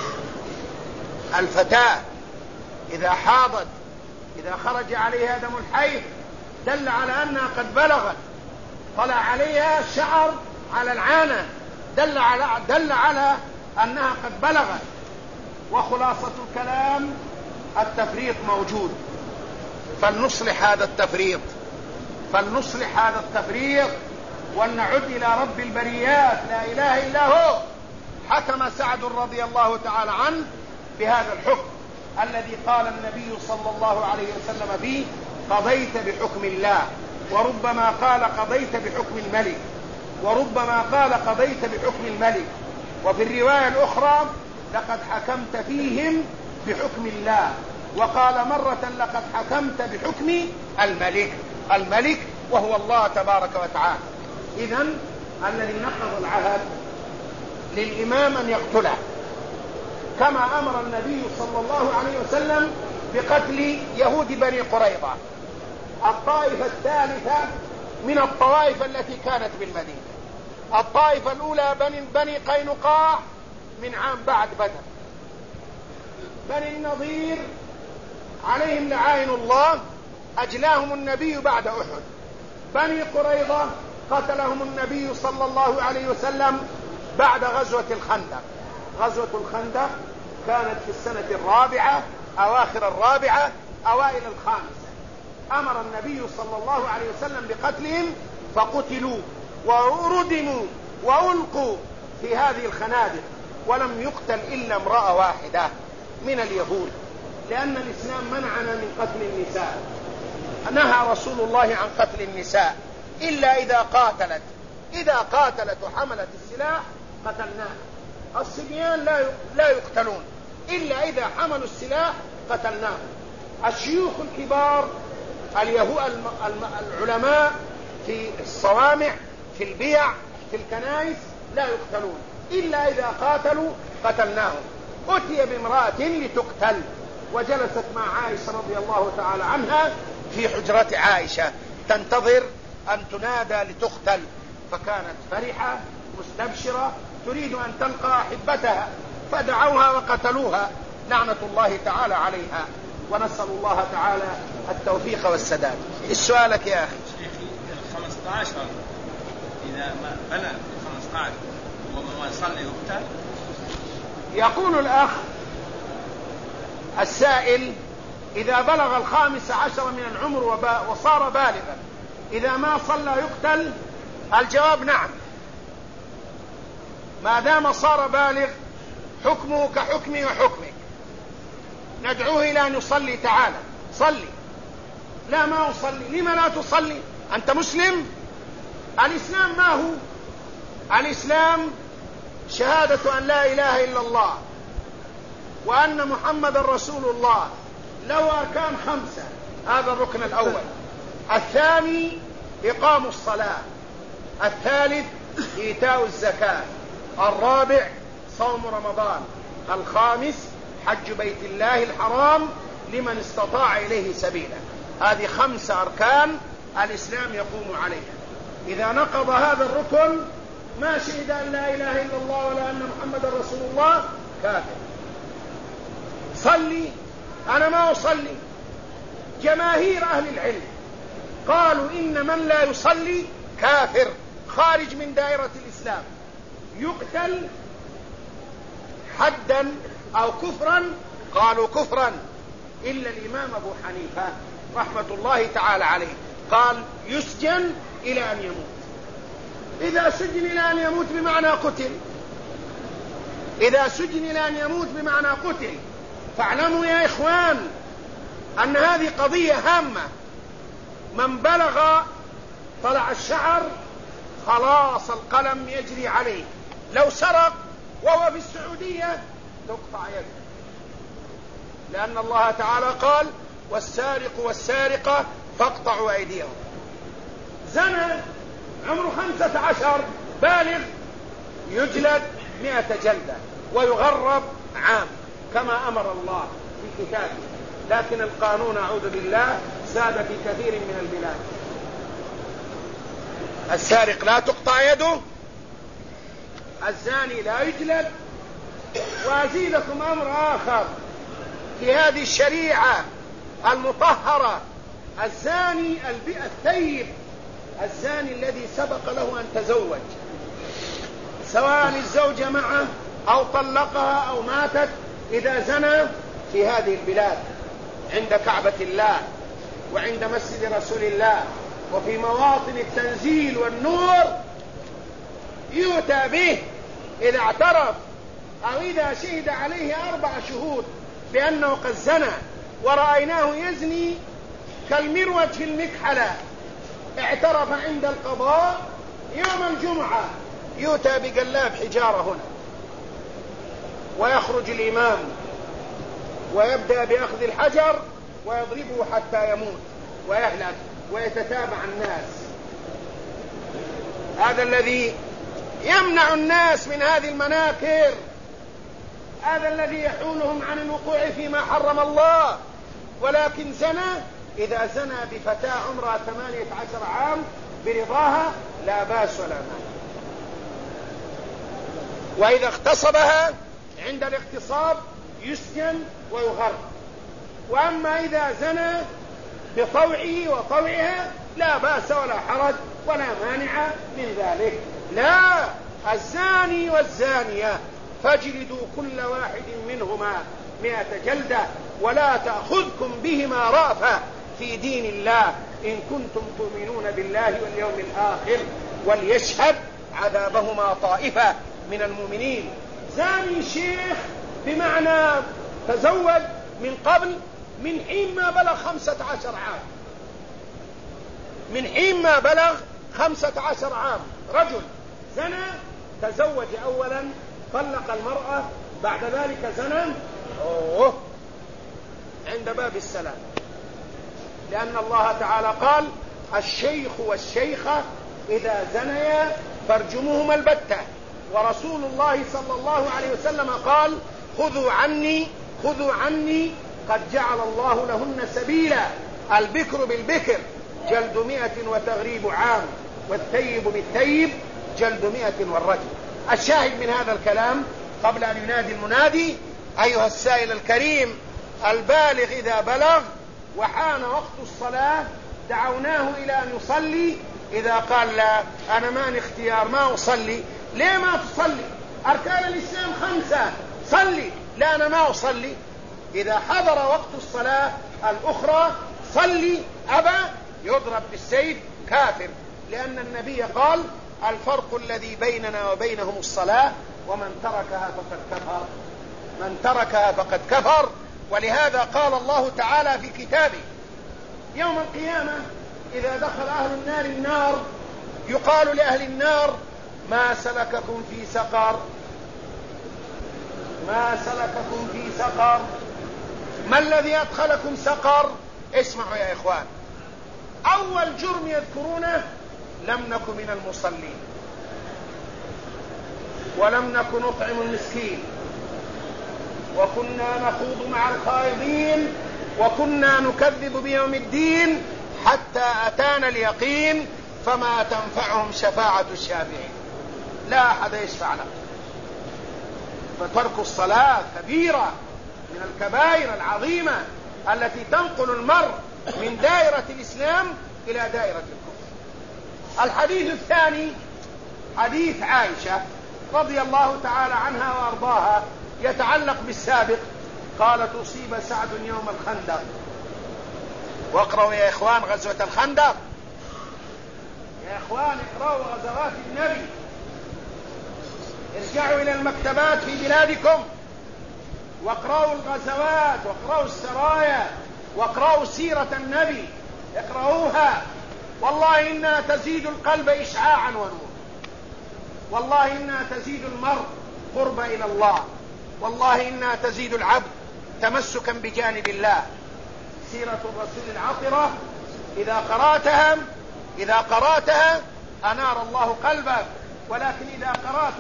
الفتاة إذا حاضت، إذا خرج عليها دم الحيض دل على أنها قد بلغت، طلع عليها شعر على العانة دل على أنها قد بلغت. وخلاصة الكلام التفريط موجود، فلنصلح هذا التفريط ولنعد إلى رب البريات لا إله إلا هو. حكم سعد رضي الله تعالى عنه بهذا الحكم الذي قال النبي صلى الله عليه وسلم فيه: قضيت بحكم الله. وربما قال قضيت بحكم الملك، وربما قال قضيت بحكم الملك. وفي الرواية الأخرى: لقد حكمت فيهم بحكم الله. وقال مرة: لقد حكمت بحكم الملك وهو الله تبارك وتعالى. إذن الذي نقض العهد للإمام أن يقتله، كما أمر النبي صلى الله عليه وسلم بقتل يهود بني قريظة، الطائفة الثالثة من الطوائف التي كانت بالمدينة. الطائفة الأولى بني قينقاع من عام بعد بدر. بني النضير عليهم لعائن الله، أجلاهم النبي بعد أحد. بني قريظة قتلهم النبي صلى الله عليه وسلم بعد غزوة الخندق. غزوة الخندق كانت في السنة الرابعة، أواخر الرابعة أوائل الخامسة. أمر النبي صلى الله عليه وسلم بقتلهم، فقتلوا وردموا وألقوا في هذه الخنادق، ولم يقتل إلا امرأة واحدة من اليهود، لأن الإسلام منعنا من قتل النساء. نهى رسول الله عن قتل النساء إلا إذا قاتلت وحملت السلاح قتلناها. الصبيان لا يقتلون إلا إذا حملوا السلاح قتلناهم. الشيوخ الكبار العلماء في الصوامع، في البيع، في الكنائس لا يقتلون إلا إذا قاتلوا قتلناهم. أتي بامرأة لتقتل، وجلست مع عائشة رضي الله تعالى عنها في حجرة عائشة تنتظر أن تنادى لتقتل، فكانت فرحة مستبشرة تريد أن تلقى أحبتها، فدعوها وقتلوها لعنة الله تعالى عليها. ونسأل الله تعالى التوفيق والسداد. السؤالك يا أخي. 15 إذا ما بلغ 15 وما صلي يقتل؟ يقول الأخ السائل: إذا بلغ 15 من العمر وصار بالغا، إذا ما صلى يقتل؟ الجواب: نعم، ما دام صار بالغ حكمه كحكمي وحكمك. ندعوه إلى أن يصلي. تعالى صلي. لا، ما أصلي. لما لا تصلي؟ أنت مسلم. الإسلام ما هو؟ الإسلام شهادة أن لا إله إلا الله وأن محمد رسول الله، له أركان 5. هذا الركن الأول. الثاني إقام الصلاة. الثالث إيتاء الزكاة. الرابع صوم رمضان. الخامس حج بيت الله الحرام لمن استطاع إليه سبيلا. هذه 5 أركان الإسلام يقوم عليها. إذا نقض هذا الركن ما شهد أن لا إله إلا الله ولا أن محمد رسول الله كافر. صلي. أنا ما أصلي. جماهير أهل العلم قالوا إن من لا يصلي كافر خارج من دائرة الإسلام، يقتل حدا أو كفرا. قالوا كفرا، إلا الإمام أبو حنيفة رحمة الله تعالى عليه قال يسجن إلى أن يموت. إذا سجن إلى أن يموت بمعنى قتل. إذا سجن إلى أن يموت بمعنى قتل. فاعلموا يا إخوان أن هذه قضية هامة. من بلغ طلع الشعر خلاص القلم يجري عليه. لو سرق وهو في السعودية تقطع يده، لأن الله تعالى قال والسارق والسارقة فاقطعوا أيديهم. زنى عمره 15 بالغ يجلد 100 جلدة ويغرب عام كما أمر الله في كتابه. لكن القانون أعوذ بالله ساد في كثير من البلاد. السارق لا تقطع يده، الزاني لا يجلد، وأزيدكم أمر آخر في هذه الشريعة المطهرة: الزاني الثيب، الزاني الذي سبق له أن تزوج، سواء الزوجة معه أو طلقها أو ماتت، إذا زنى في هذه البلاد عند كعبة الله وعند مسجد رسول الله وفي مواطن التنزيل والنور يؤتى به إذا اعترف أو إذا شهد عليه 4 شهود بأنه قد زنى ورأيناه يزني كالمروج في المكحلة، اعترف عند القضاء يوم الجمعة، يؤتى بقلاب حجارة هنا، ويخرج الإمام ويبدأ بأخذ الحجر ويضربه حتى يموت ويهلك ويتتابع الناس. هذا الذي يمنع الناس من هذه المناكر، هذا الذي يحولهم عن الوقوع فيما حرم الله. ولكن زنى، إذا زنى بفتاة عمرها 18 عام برضاها لا باس ولا مانع، وإذا اغتصبها عند الاغتصاب يسجن ويغرب. وأما إذا زنى بطوعه وطوعها لا باس ولا حرج ولا مانع من ذلك. لا، الزاني والزانية فاجلدوا كل واحد منهما 100 جلدة ولا تأخذكم بهما رأفة في دين الله إن كنتم تؤمنون بالله واليوم الآخر وليشهد عذابهما طائفة من المؤمنين. زاني شيخ بمعنى تزوج من قبل، من حين ما بلغ 15 عام، من حين ما بلغ 15 عام. رجل زنى، تزوج أولا، طلق المرأة، بعد ذلك زنى، عند باب السلام، لأن الله تعالى قال: الشيخ والشيخة إذا زنيا فارجموهما البتة. ورسول الله صلى الله عليه وسلم قال: خذوا عني قد جعل الله لهن سبيلا. البكر بالبكر جلد 100 وتغريب عام، والثيب بالثيب جلد 100 والرجم. الشاهد من هذا الكلام قبل أن ينادي المنادي: أيها السائل الكريم، البالغ إذا بلغ وحان وقت الصلاة دعوناه إلى أن يصلي، إذا قال لا أنا ماني اختيار ما أصلي، ليه ما تصلي؟ أركان الإسلام 5، صلي. لا أنا ما أصلي. إذا حضر وقت الصلاة الأخرى صلي، أبى يضرب بالسيف كافر، لأن النبي قال: الفرق الذي بيننا وبينهم الصلاة، ومن تركها فقد كفر، من تركها فقد كفر. ولهذا قال الله تعالى في كتابه: يوم القيامة إذا دخل أهل النار النار يقال لأهل النار: ما سلككم في سقر؟ ما سلككم في سقر؟ ما الذي أدخلكم سقر؟ اسمعوا يا إخوان، أول جرم يذكرونه: لم نكن من المصلين، ولم نكن نطعم المسكين، وكنا نخوض مع الخائضين، وكنا نكذب بيوم الدين حتى أتانا اليقين فما تنفعهم شفاعة الشافعين. لا أحد يشفع له. فترك الصلاة كبيرة من الكبائر العظيمة التي تنقل المرء من دائرة الإسلام إلى دائرة الكفر. الحديث الثاني حديث عائشة رضي الله تعالى عنها وأرضاها، يتعلق بالسابق. قالت: أصيب سعد يوم الخندق. واقرأوا يا إخوان غزوة الخندق، يا إخوان اقرأوا غزوات النبي، ارجعوا إلى المكتبات في بلادكم واقرأوا الغزوات واقرأوا السرايا واقرأوا سيرة النبي، اقرأوها. والله إنها تزيد القلب إشعاعا ونور، والله إنها تزيد المرء قرب إلى الله، والله إنها تزيد العبد تمسكا بجانب الله. سيرة الرسول العطرة إذا قرأتها أنار الله قلبك. ولكن إذا قرأت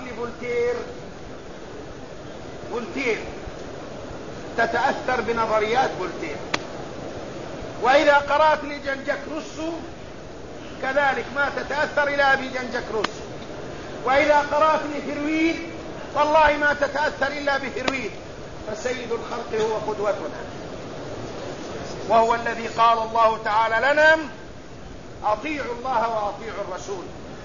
لفولتير تتأثر بنظريات فولتير، وإذا قرأت لجان جاك روسو كذلك ما تتأثر إلى أبي جان جاك روسو، وإذا قرأت لفرويد والله ما تتأثر إلا بهرويد، فسيد الخلق هو قدوتنا، وهو الذي قال الله تعالى لنا أطيعوا الله وأطيعوا الرسول،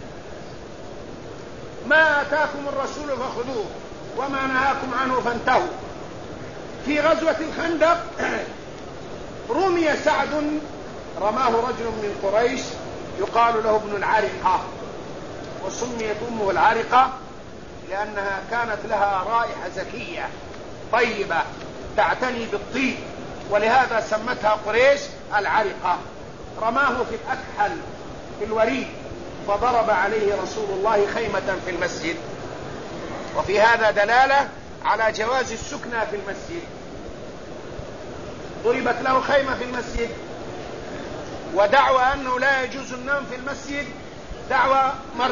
ما آتاكم الرسول فخذوه وما نهاكم عنه فانتهوا. في غزوة الخندق رمي سعد، رماه رجل من قريش يقال له ابن العرقة، وسميت أمه العرقة لأنها كانت لها رائحة زكية طيبة تعتني بالطيب، ولهذا سمتها قريش العرقة. رماه في الأكحل في الوريد، فضرب عليه رسول الله خيمة في المسجد. وفي هذا دلالة على جواز السكنى في المسجد. ضربت له خيمة في المسجد، ودعوى أنه لا يجوز النوم في المسجد دعوى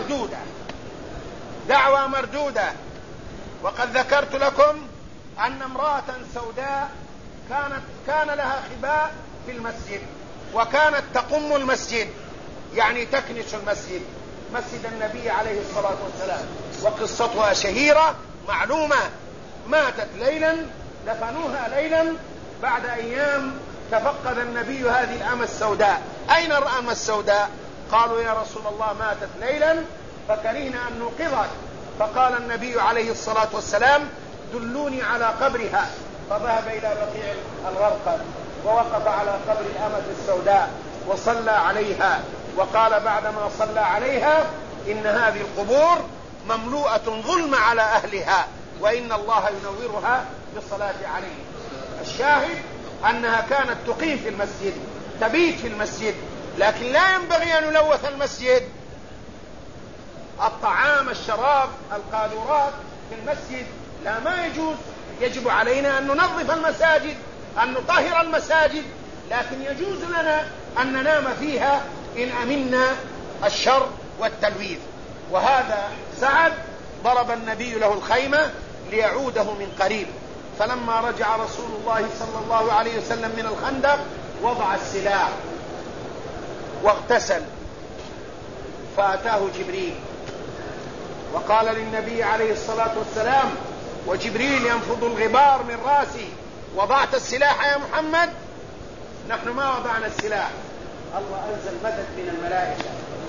مردودة. وقد ذكرت لكم أن امرأة سوداء كان لها خباء في المسجد، وكانت تقم المسجد، يعني تكنس المسجد، مسجد النبي عليه الصلاة والسلام، وقصتها شهيرة معلومة. ماتت ليلا، دفنوها ليلا، بعد أيام تفقد النبي هذه الأمة السوداء. أين الأمة السوداء؟ قالوا يا رسول الله ماتت ليلا فكرهنا أن نوقظك، فقال النبي عليه الصلاة والسلام دلوني على قبرها، فذهب إلى بقيع الغرقد ووقف على قبر الأمة السوداء وصلى عليها، وقال بعدما صلى عليها إن هذه القبور مملوءة ظلم على أهلها، وإن الله ينورها بالصلاة عليه. الشاهد أنها كانت تقيم في المسجد، تبيت في المسجد، لكن لا ينبغي أن يلوث المسجد. الطعام، الشراب، القاذورات في المسجد لا، ما يجوز. يجب علينا أن ننظف المساجد، أن نطهر المساجد، لكن يجوز لنا أن ننام فيها إن أمنا الشر والتلويث. وهذا سعد ضرب النبي له الخيمة ليعوده من قريب، فلما رجع رسول الله صلى الله عليه وسلم من الخندق وضع السلاح واغتسل، فأتاه جبريل وقال للنبي عليه الصلاة والسلام وجبريل ينفض الغبار من راسي: وضعت السلاح يا محمد؟ نحن ما وضعنا السلاح، الله أنزل مدد من الملائكة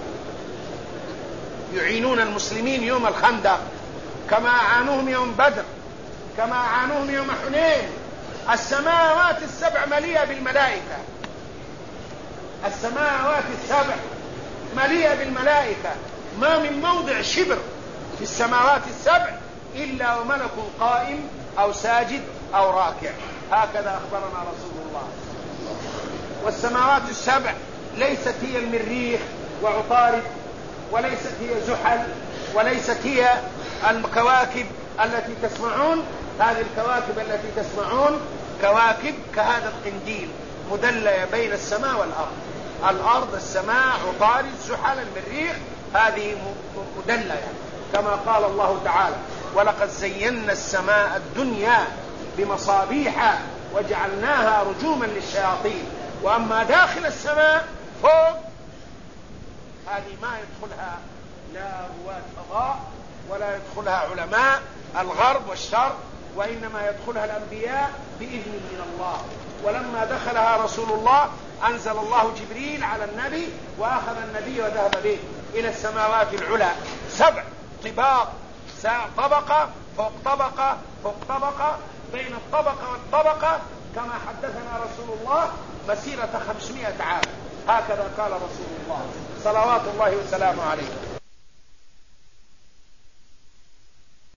يعينون المسلمين يوم الخندق، كما أعانوهم يوم بدر، كما أعانوهم يوم حنين. السماوات السبع مليئة بالملائكة، السماوات السبع مليئة بالملائكة، ما من موضع شبر في السماوات السبع إلا وملك قائم أو ساجد أو راكع، هكذا أخبرنا رسول الله. والسماوات السبع ليست هي المريخ وعطارد، وليست هي زحل، وليست هي الكواكب التي تسمعون. هذه الكواكب التي تسمعون كواكب كهذا القنديل مدلية بين السماء والأرض. الأرض، السماء، عطارد، زحل، المريخ، هذه مدلية كما قال الله تعالى: ولقد زينا السماء الدنيا بمصابيح وجعلناها رجوما للشياطين. وأما داخل السماء فوق، هذه ما يدخلها لا رواد فضاء ولا يدخلها علماء الغرب والشرق، وإنما يدخلها الأنبياء بإذن من الله. ولما دخلها رسول الله أنزل الله جبريل على النبي، وأخذ النبي وذهب به إلى السماوات العلى 7 طباق، طبقة فوق طبقة فوق طبقة، بين الطبقة والطبقة كما حدثنا رسول الله مسيرة 500 عام. هكذا قال رسول الله صلوات الله وسلامه عليه.